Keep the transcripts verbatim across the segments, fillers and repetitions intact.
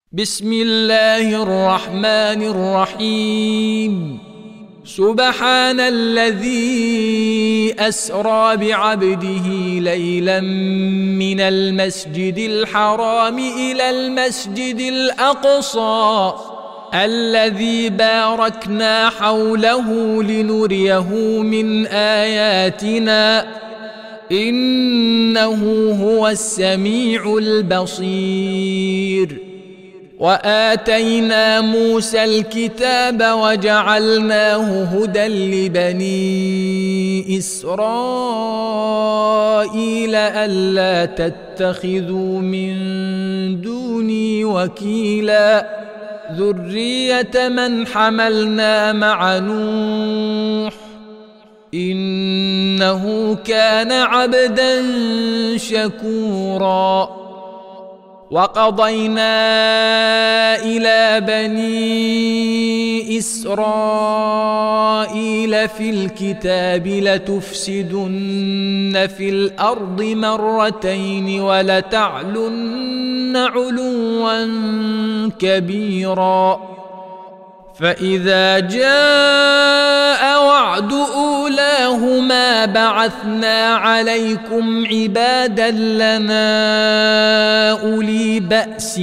بسم الله الرحمن الرحيم. سبحان الذي أسرى بعبده ليلا من المسجد الحرام إلى المسجد الأقصى الذي باركنا حوله لنريه من آياتنا إنه هو السميع البصير. وآتينا موسى الكتاب وجعلناه هدى لبني إسرائيل ألا تتخذوا من دوني وكيلا ذرية من حملنا مع نوح إنه كان عبدا شكورا. وقضينا إلى بني إسرائيل في الكتاب لتفسدن في الأرض مرتين ولتعلن علوا كبيرا. فإذا جاء وعد أولاهما بعثنا عليكم عبادا لنا أولي بأس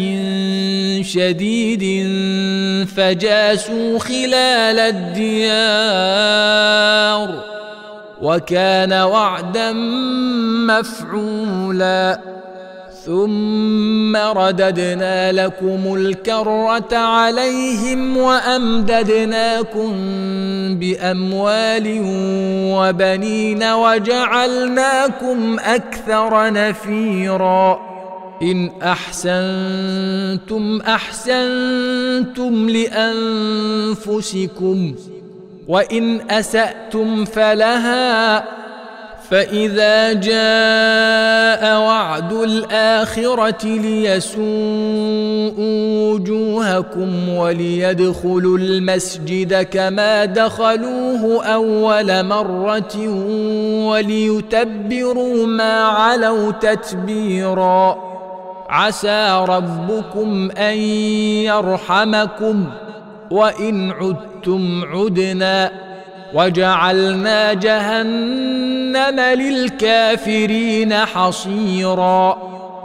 شديد فجاسوا خلال الديار وكان وعدا مفعولا. ثم رددنا لكم الكرة عليهم وأمددناكم بأموال وبنين وجعلناكم أكثر نفيرا. إن أحسنتم أحسنتم لأنفسكم وإن أسأتم فلها. فإذا جاء وعد الآخرة ليسوءوا وجوهكم وليدخلوا المسجد كما دخلوه أول مرة وليتبروا ما علوا تتبيرا. عسى ربكم أن يرحمكم وإن عدتم عدنا وجعلنا جهنم للكافرين حصيرا.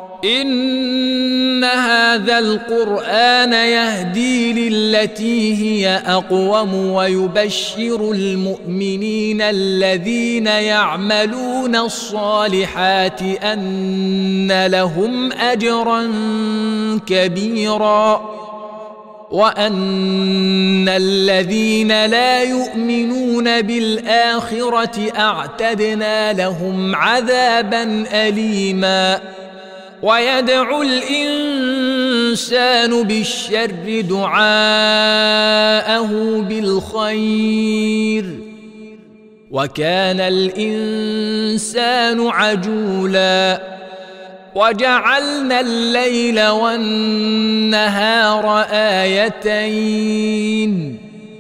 إن هذا القرآن يهدي للتي هي أقوم ويبشر المؤمنين الذين يعملون الصالحات أن لهم أجرا كبيرا وأن الذين لا يؤمنون بالآخرة أعتدنا لهم عذابا أليما. ويدعو الإنسان بالشر دعاءه بالخير وكان الإنسان عجولا. وجعلنا الليل والنهار آيتين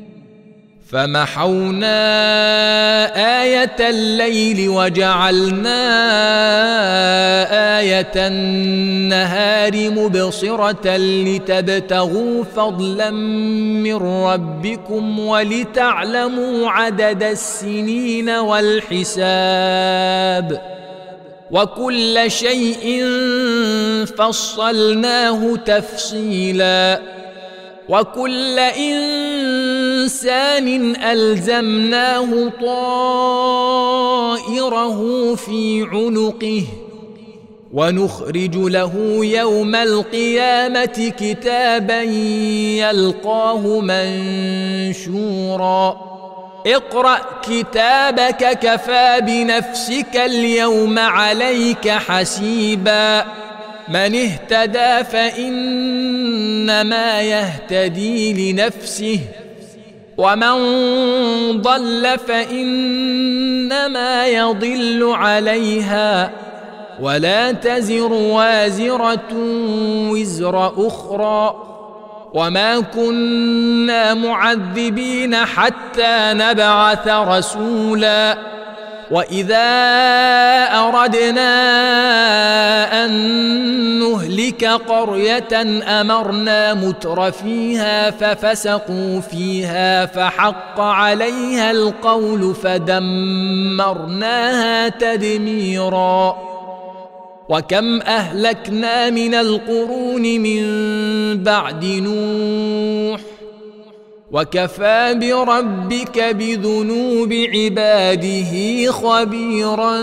فمحونا آية الليل وجعلنا آية النهار مبصرة لتبتغوا فضلا من ربكم ولتعلموا عدد السنين والحساب وكل شيء فصلناه تفصيلا. وكل إنسان ألزمناه طائره في عنقه ونخرج له يوم القيامة كتابا يلقاه منشورا. اقرأ كتابك كفى بنفسك اليوم عليك حسيبا. من اهتدى فإنما يهتدي لنفسه ومن ضل فإنما يضل عليها ولا تزر وازرة وزر أخرى وما كنا معذبين حتى نبعث رسولا وإذا أردنا أن نهلك قرية أمرنا متر فيها ففسقوا فيها فحق عليها القول فدمرناها تدميرا. وكم أهلكنا من القرون من بعد نوح وكفى بربك بذنوب عباده خبيرا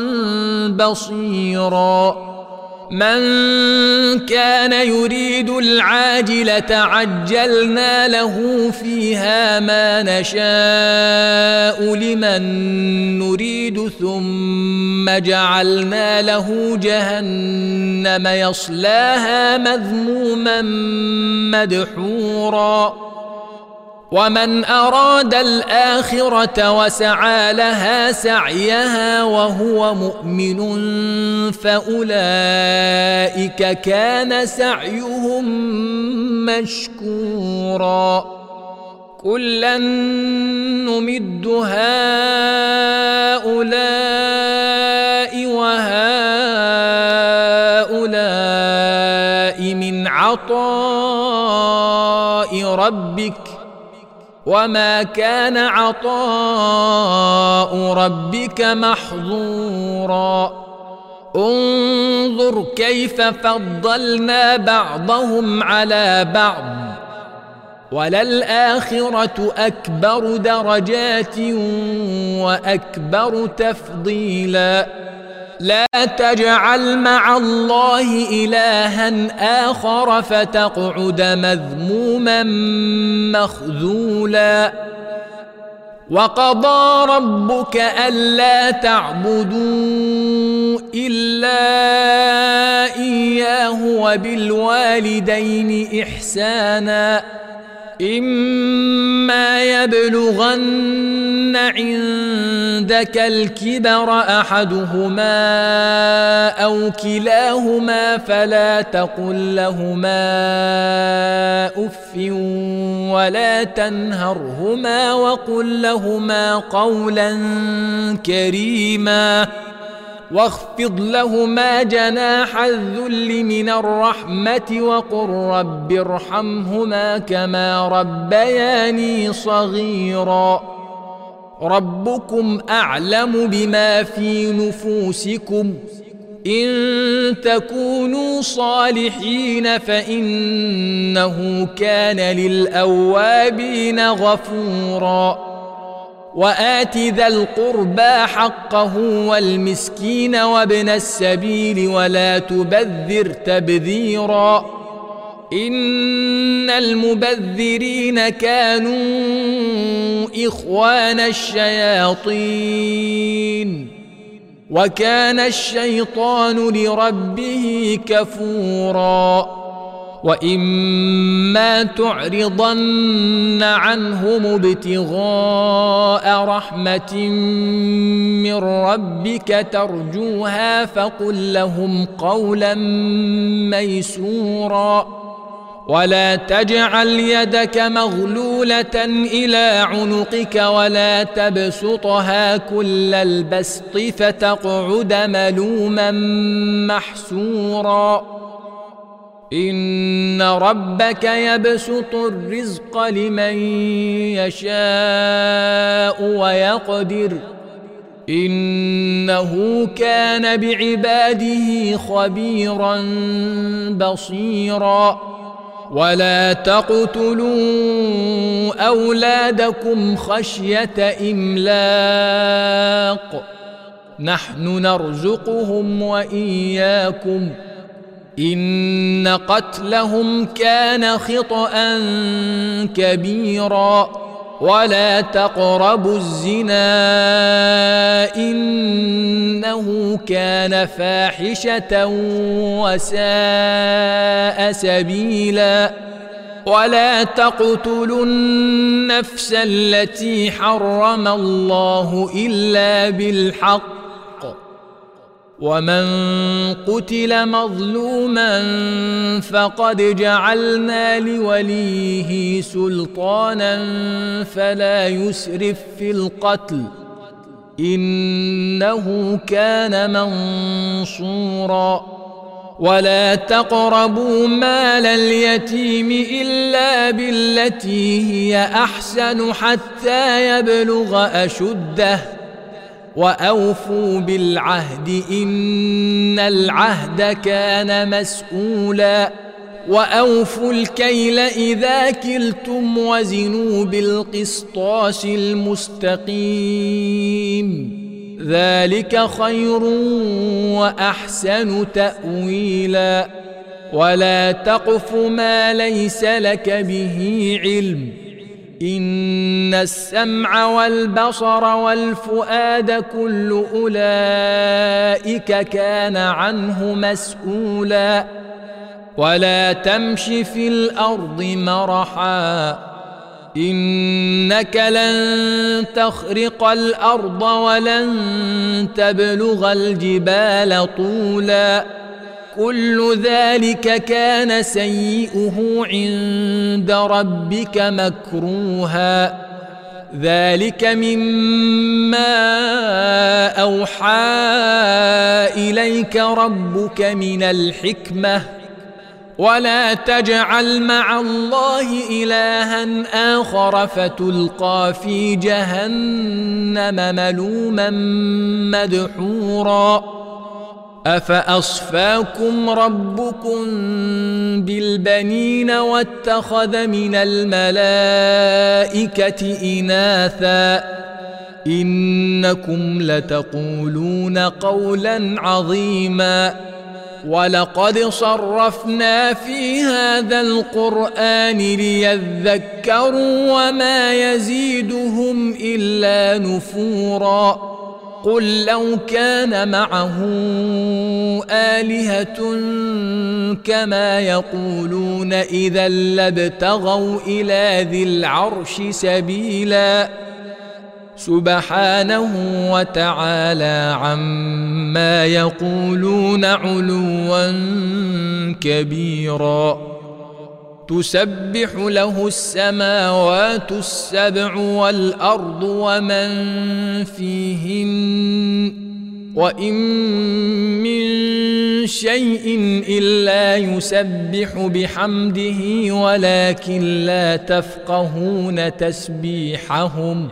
بصيرا. من كان يريد العاجلة عجلنا له فيها ما نشاء لمن نريد ثم جعلنا له جهنم يصلاها مذموما مدحورا. ومن أراد الآخرة وسعى لها سعيها وهو مؤمن فأولئك كان سعيهم مشكورا. كلا نمد هؤلاء وهؤلاء من عطاء ربك وما كان عطاء ربك محظورا. انظر كيف فضلنا بعضهم على بعض وللآخرة أكبر درجات وأكبر تفضيلا. لا تجعل مع الله إلها آخر فتقعد مذموما مخذولا. وقضى ربك ألا تعبدوا إلا إياه وبالوالدين إحسانا. إما يبلغن عندك الكبر أحدهما أو كلاهما فلا تقل لهما أف ولا تنهرهما وقل لهما قولا كريما واخفض لهما جناح الذل من الرحمة وقل رب ارحمهما كما ربياني صغيرا. ربكم أعلم بما في نفوسكم إن تكونوا صالحين فإنه كان للأوابين غفورا. وآت ذا القربى حقه والمسكين وابن السبيل ولا تبذر تبذيرا إن المبذرين كانوا إخوان الشياطين وكان الشيطان لربه كفورا. وإما تعرضن عنهم ابتغاء رحمة من ربك ترجوها فقل لهم قولا ميسورا. ولا تجعل يدك مغلولة إلى عنقك ولا تبسطها كل البسط فتقعد ملوما محسورا. إن ربك يبسط الرزق لمن يشاء ويقدر إنه كان بعباده خبيرا بصيرا. ولا تقتلوا أولادكم خشية إملاق نحن نرزقهم وإياكم إن قتلهم كان خطأ كبيرا. ولا تقربوا الزنا إنه كان فاحشة وساء سبيلا. ولا تقتلوا النفس التي حرم الله إلا بالحق ومن قتل مظلوما فقد جعلنا لوليه سلطانا فلا يسرف في القتل إنه كان منصورا. ولا تقربوا مال اليتيم إلا بالتي هي أحسن حتى يبلغ أشده وأوفوا بالعهد إن العهد كان مسؤولا. وأوفوا الكيل إذا كلتم وزنوا بالقسطاس المستقيم ذلك خير وأحسن تأويلا. ولا تقف ما ليس لك به علم إن السمع والبصر والفؤاد كل أولئك كان عنه مسؤولا. ولا تمش في الأرض مرحا إنك لن تخرق الأرض ولن تبلغ الجبال طولا كل ذلك كان سيئه عند ربك مكروها. ذلك مما أوحى إليك ربك من الحكمة. ولا تجعل مع الله إلها آخر فتلقى في جهنم ملوما مدحورا. أفأصفاكم ربكم بالبنين واتخذ من الملائكة إناثا إنكم لتقولون قولا عظيما. ولقد صرفنا في هذا القرآن ليذكروا وما يزيدهم إلا نفورا. قل لو كان معه آلهة كما يقولون إذا لابتغوا إلى ذي العرش سبيلا سبحانه وتعالى عما يقولون علوا كبيرا. تسبح له السماوات السبع والأرض ومن فيهن وإن من شيء إلا يسبح بحمده ولكن لا تفقهون تسبيحهم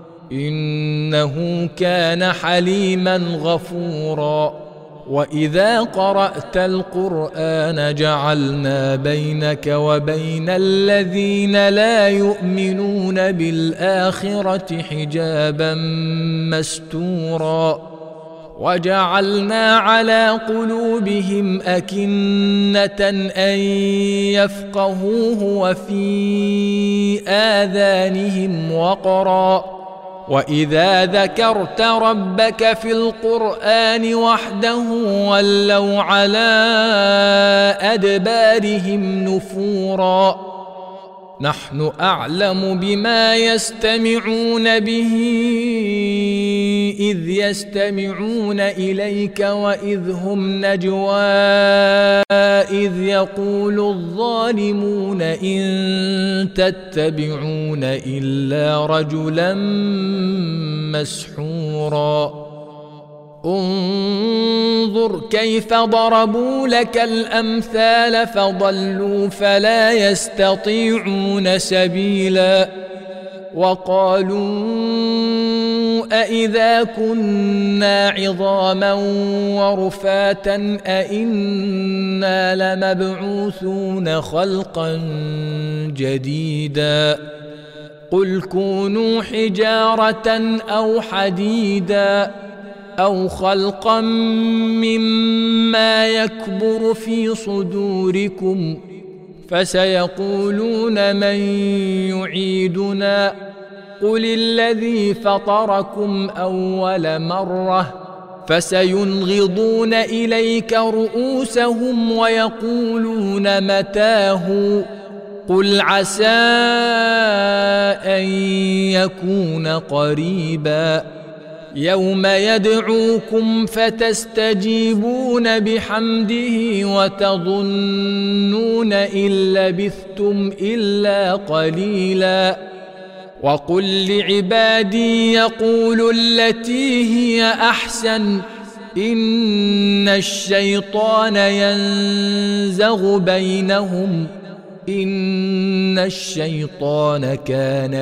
إنه كان حليما غفورا. وإذا قرأت القرآن جعلنا بينك وبين الذين لا يؤمنون بالآخرة حجابا مستورا وجعلنا على قلوبهم أكنة أن يفقهوه وفي آذانهم وقرا. وإذا ذكرت ربك في القرآن وحده ولوا على أدبارهم نفورا. نحن أعلم بما يستمعون به إذ يستمعون إليك وإذ هم نجوى إذ يقول الظالمون إن تتبعون إلا رجلا مسحورا. انظر كيف ضربوا لك الأمثال فضلوا فلا يستطيعون سبيلا. وقالوا أإذا كنا عظاما ورفاتا أإنا لمبعوثون خلقا جديدا قل كونوا حجارة أو حديدا أو خلقا مما يكبر في صدوركم فسيقولون من يعيدنا قل الذي فطركم أول مرة فسينغضون إليك رؤوسهم ويقولون متاه قل عسى أن يكون قريبا. يوم يدعوكم فتستجيبون بحمده وتظنون إن لبثتم إلا قليلا. وقل لعبادي يقولوا التي هي أحسن إن الشيطان ينزغ بينهم إن الشيطان كان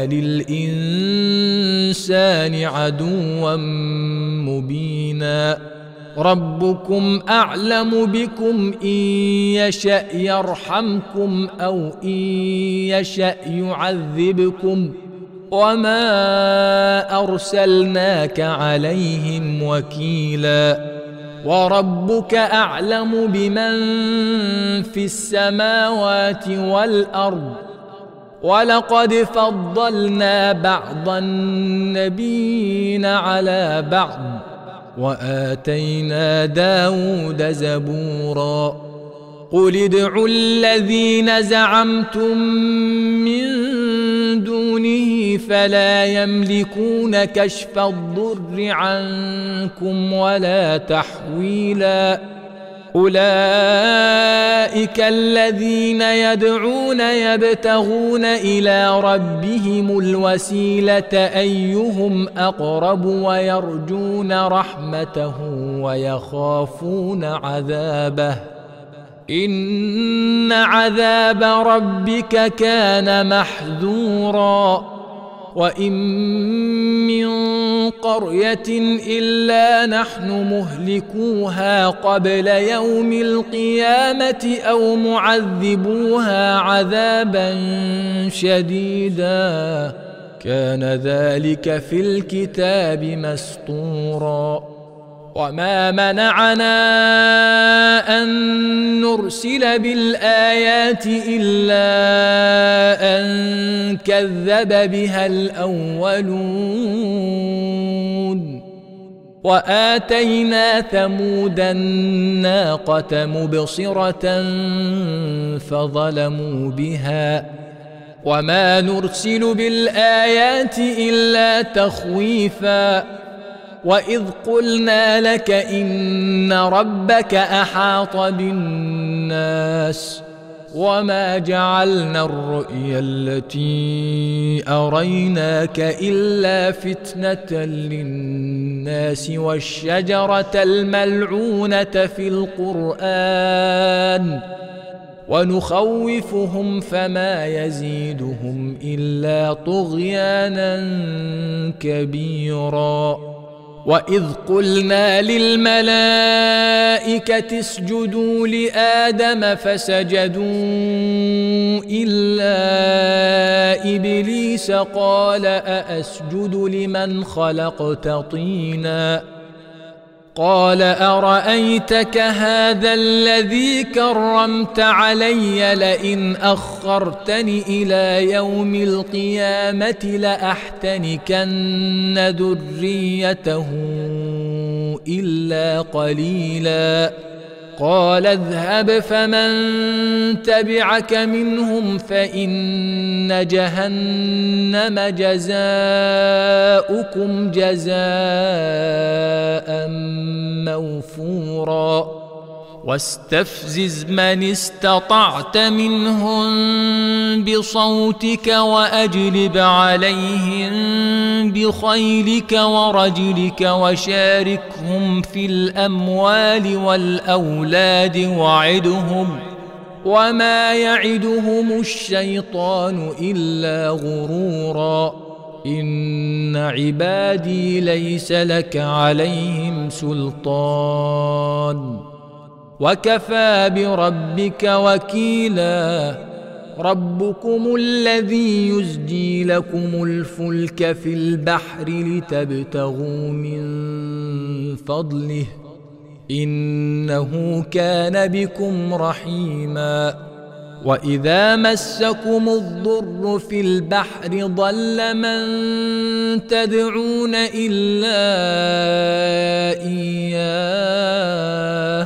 للإنسان عدوا مبينا ربكم أعلم بكم إن يشأ يرحمكم أو إن يشأ يعذبكم وما أرسلناك عليهم وكيلا وربك أعلم بمن في السماوات والأرض ولقد فضلنا بعض النبيين على بعض وآتينا داود زبورا قل ادعوا الذين زعمتم من دونه فلا يملكون كشف الضر عنكم ولا تحويلا أولئك الذين يدعون يبتغون إلى ربهم الوسيلة أيهم أقرب ويرجون رحمته ويخافون عذابه إن عذاب ربك كان محذورا وإن من قرية إلا نحن مهلكوها قبل يوم القيامة أو معذبوها عذابا شديدا كان ذلك في الكتاب مسطورا وما منعنا أن نرسل بالآيات إلا أن كذب بها الأولون وآتينا ثمود الناقة مبصرة فظلموا بها وما نرسل بالآيات إلا تخويفا وإذ قلنا لك إن ربك أحاط بالناس وما جعلنا الرؤيا التي أريناك إلا فتنة للناس والشجرة الملعونة في القرآن ونخوفهم فما يزيدهم إلا طغيانا كبيرا وإذ قلنا للملائكة اسجدوا لآدم فسجدوا إلا إبليس قال أأسجد لمن خلقت طينا قال أرأيتك هذا الذي كرمت علي لئن أخرتني إلى يوم القيامة لأحتنكن ذريته إلا قليلا قال اذهب فمن تبعك منهم فإن جهنم جزاؤكم جزاء موفورا واستفزز من استطعت منهم بصوتك وأجلب عليهم بخيلك ورجلك وشاركهم في الأموال والأولاد وعدهم وما يعدهم الشيطان إلا غرورا إن عبادي ليس لك عليهم سلطان وكفى بربك وكيلا ربكم الذي يزجي لكم الفلك في البحر لتبتغوا من فضله إنه كان بكم رحيما وإذا مسكم الضر في البحر ضل من تدعون إلا إياه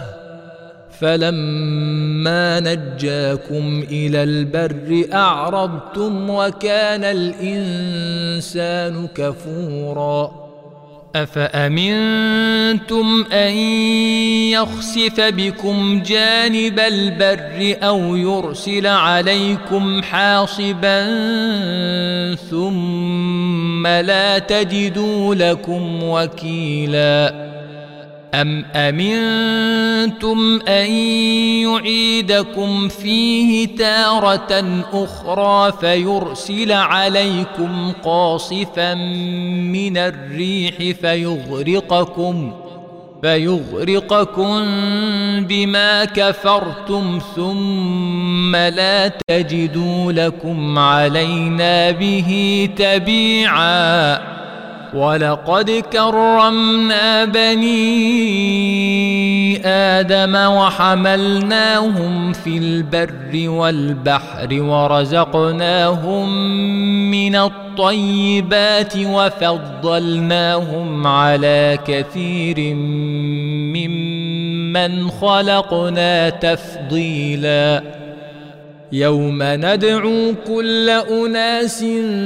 فلما نجاكم إلى البر أعرضتم وكان الإنسان كفورا أفأمنتم أن يخسف بكم جانب البر أو يرسل عليكم حاصبا ثم لا تجدوا لكم وكيلا أم أمنتم أن يعيدكم فيه تارة أخرى فيرسل عليكم قاصفا من الريح فيغرقكم فيغرقكم بما كفرتم ثم لا تجدوا لكم علينا به تبيعا ولقد كرمنا بني آدم وحملناهم في البر والبحر ورزقناهم من الطيبات وفضلناهم على كثير ممن خلقنا تفضيلا يوم ندعو كل أناس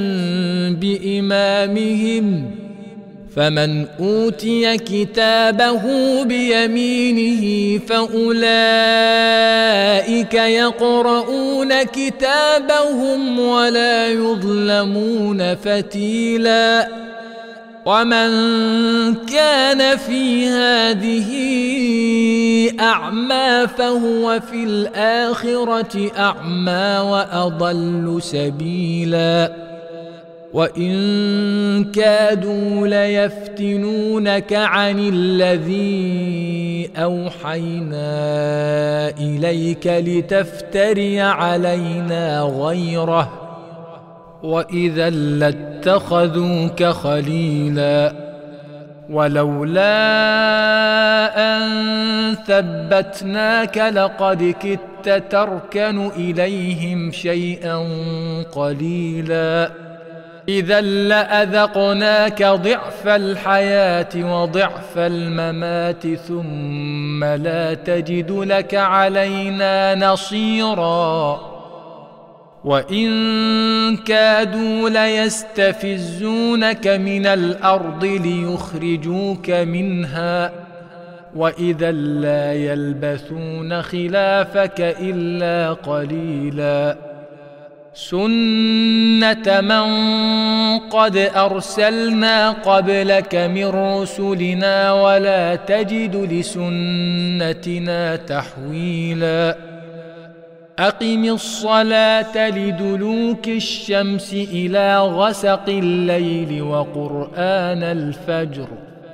بإمامهم فمن أوتي كتابه بيمينه فأولئك يقرؤون كتابهم ولا يظلمون فتيلا ومن كان في هذه أعمى فهو في الآخرة أعمى وأضل سبيلا وإن كادوا ليفتنونك عن الذي أوحينا إليك لتفتري علينا غيره وإذا لاتخذوك خليلا ولولا أن ثبتناك لقد كدت تركن إليهم شيئا قليلا إذا لأذقناك ضعف الحياة وضعف الممات ثم لا تجد لك علينا نصيرا وإن كادوا ليستفزونك من الأرض ليخرجوك منها وإذا لا يلبثون خلافك إلا قليلا سنة من قد أرسلنا قبلك من رسلنا ولا تجد لسنتنا تحويلا أقم الصلاة لدلوك الشمس إلى غسق الليل وقرآن الفجر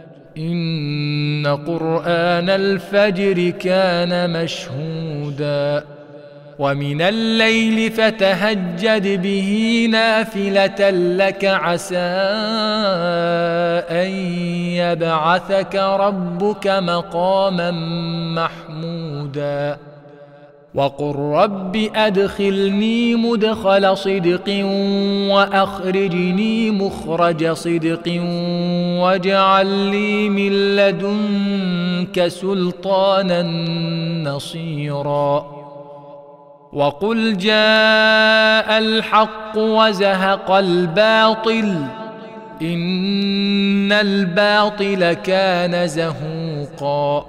إن قرآن الفجر كان مشهودا ومن الليل فتهجد به نافلة لك عسى أن يبعثك ربك مقاما محمودا وقل رب أدخلني مدخل صدق وأخرجني مخرج صدق واجعل لي من لدنك سلطانا نصيرا وقل جاء الحق وزهق الباطل إن الباطل كان زهوقا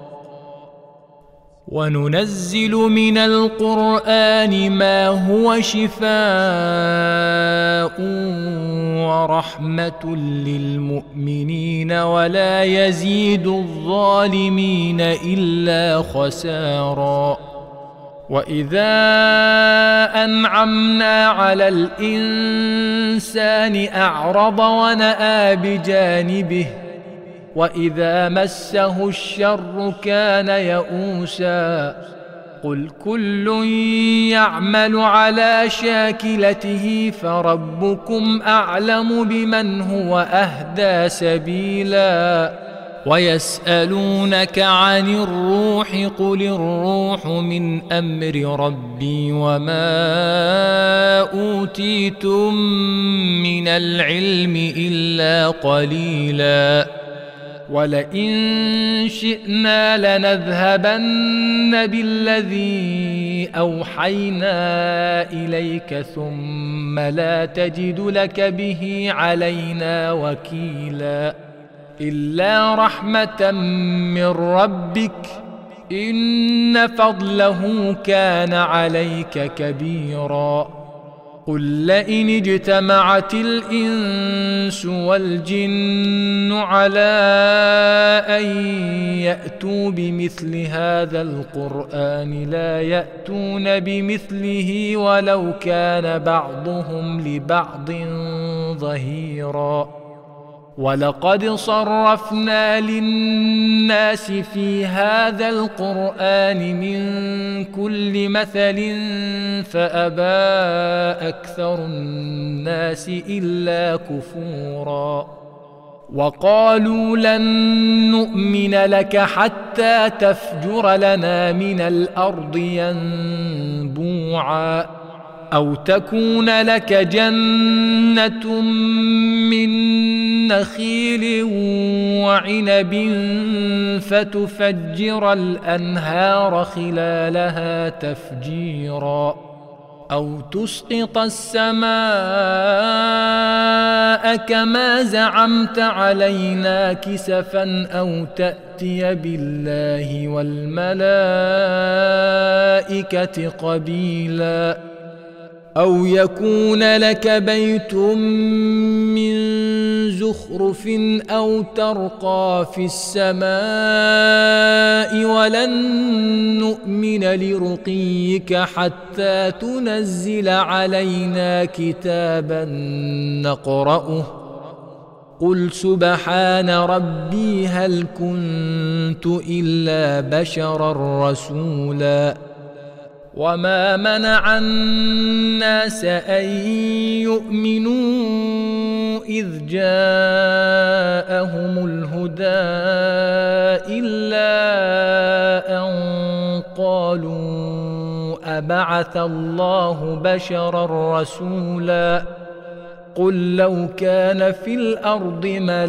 وننزل من القرآن ما هو شفاء ورحمة للمؤمنين ولا يزيد الظالمين إلا خسارا وإذا أنعمنا على الإنسان أعرض ونأى بجانبه وإذا مسه الشر كان يئوسا قل كل يعمل على شاكلته فربكم أعلم بمن هو أهدى سبيلا ويسألونك عن الروح قل الروح من أمر ربي وما أوتيتم من العلم إلا قليلا ولئن شئنا لنذهبن بالذي أوحينا إليك ثم لا تجد لك به علينا وكيلا إلا رحمة من ربك إن فضله كان عليك كبيرا. قل لئن اجتمعت الإنس والجن على أن يأتوا بمثل هذا القرآن لا يأتون بمثله ولو كان بعضهم لبعض ظهيرا. ولقد صرفنا للناس في هذا القرآن من كل مثل فأبى أكثر الناس إلا كفورا. وقالوا لن نؤمن لك حتى تفجر لنا من الأرض ينبوعا أو تكون لك جنة من نخيل وعنب فتفجر الأنهار خلالها تفجيرا أو تسقط السماء كما زعمت علينا كسفا أو تأتي بالله والملائكة قبيلا أو يكون لك بيت من زخرف أو ترقى في السماء ولن نؤمن لرقيك حتى تنزل علينا كتابا نقرأه قل سبحان ربي هل كنت إلا بشرا رسولا. وما منع الناس أن يؤمنوا إذ جاءهم الهدى إلا أن قالوا أبعث الله بشرا رسولا. قل لو كان في الأرض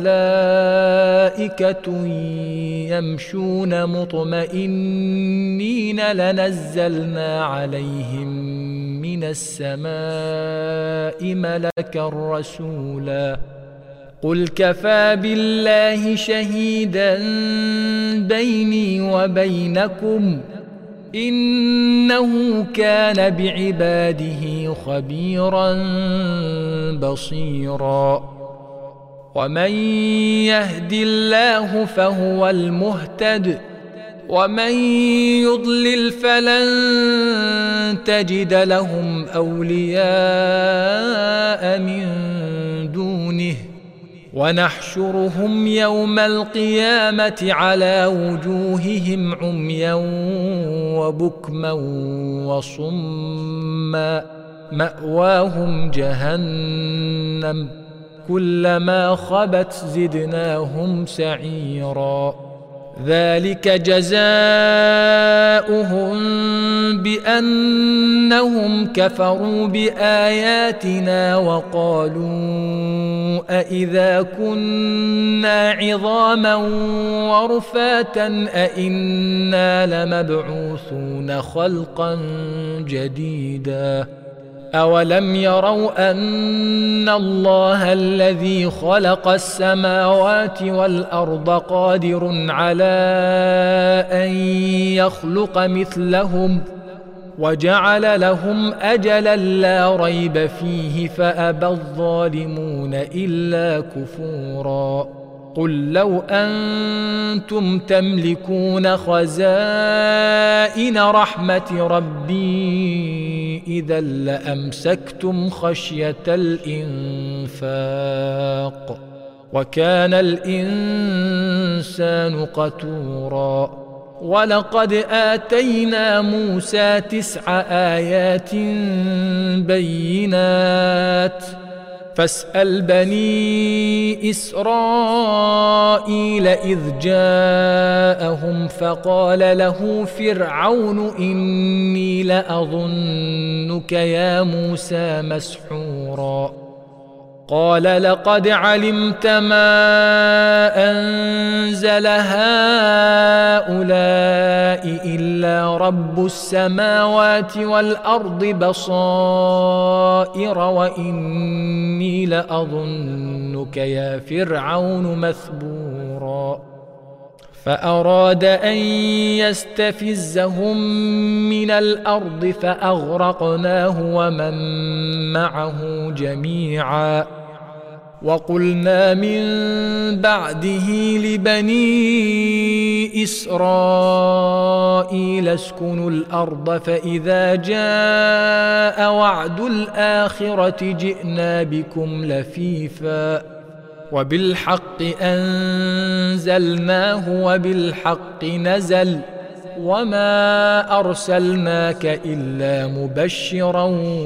ملائكة يمشون مطمئنين لنزلنا عليهم من السماء ملكا رسولا. قل كفى بالله شهيدا بيني وبينكم إنه كان بعباده خبيرا بصيرا. ومن يهد الله فهو المهتد ومن يضلل فلن تجد لهم أولياء من دونه ونحشرهم يوم القيامة على وجوههم عميا وبكما وصما مأواهم جهنم كلما خبت زدناهم سعيرا. ذلك جزاؤهم بأنهم كفروا بآياتنا وقالوا أإذا كنا عظاما ورفاتا أإنا لمبعوثون خلقا جديدا. أولم يروا أن الله الذي خلق السماوات والأرض قادر على أن يخلق مثلهم وجعل لهم أجلا لا ريب فيه فأبى الظالمون إلا كفورا. قل لو أنتم تملكون خزائن رحمة ربي إذا لأمسكتم خشية الإنفاق وكان الإنسان قتورا. ولقد آتينا موسى تسع آيات بينات فاسأل بني إسرائيل إذ جاءهم فقال له فرعون إني لأظنك يا موسى مسحورا. قال لقد علمت ما أنزل هؤلاء إلا رب السماوات والأرض بصائر وإني لأظنك يا فرعون مثبورا فأراد أن يستفزهم من الأرض فأغرقناه ومن معه جميعا وقلنا من بعده لبني إسرائيل اسكنوا الأرض فإذا جاء وعد الآخرة جئنا بكم لفيفا وبالحق أنزلناه وبالحق نزل وما أرسلناك إلا مبشرا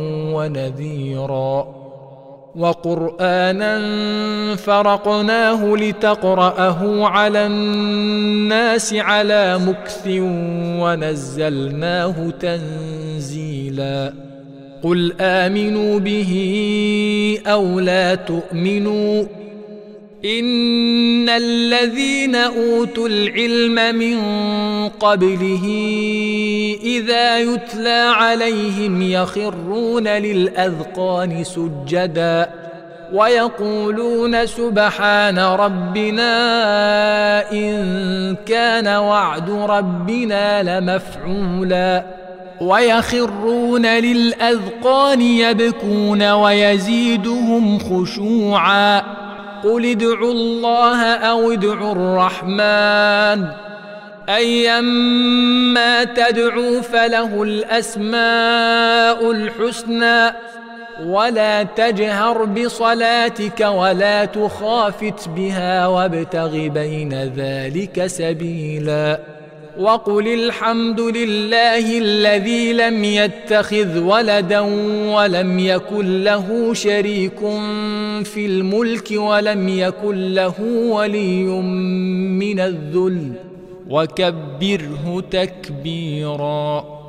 ونذيرا وقرآنا فرقناه لتقرأه على الناس على مكث ونزلناه تنزيلا قل آمنوا به أو لا تؤمنوا إن الذين أوتوا العلم من قبله إذا يتلى عليهم يخرون للأذقان سجدا ويقولون سبحان ربنا إن كان وعد ربنا لمفعولا ويخرون للأذقان يبكون ويزيدهم خشوعا قل ادعوا الله أو ادعوا الرحمن أيما تدعوا فله الأسماء الحسنى ولا تجهر بصلاتك ولا تخافت بها وابتغ بين ذلك سبيلا وقل الحمد لله الذي لم يتخذ ولدا ولم يكن له شريك في الملك ولم يكن له ولي من الذل وكبره تكبيرا.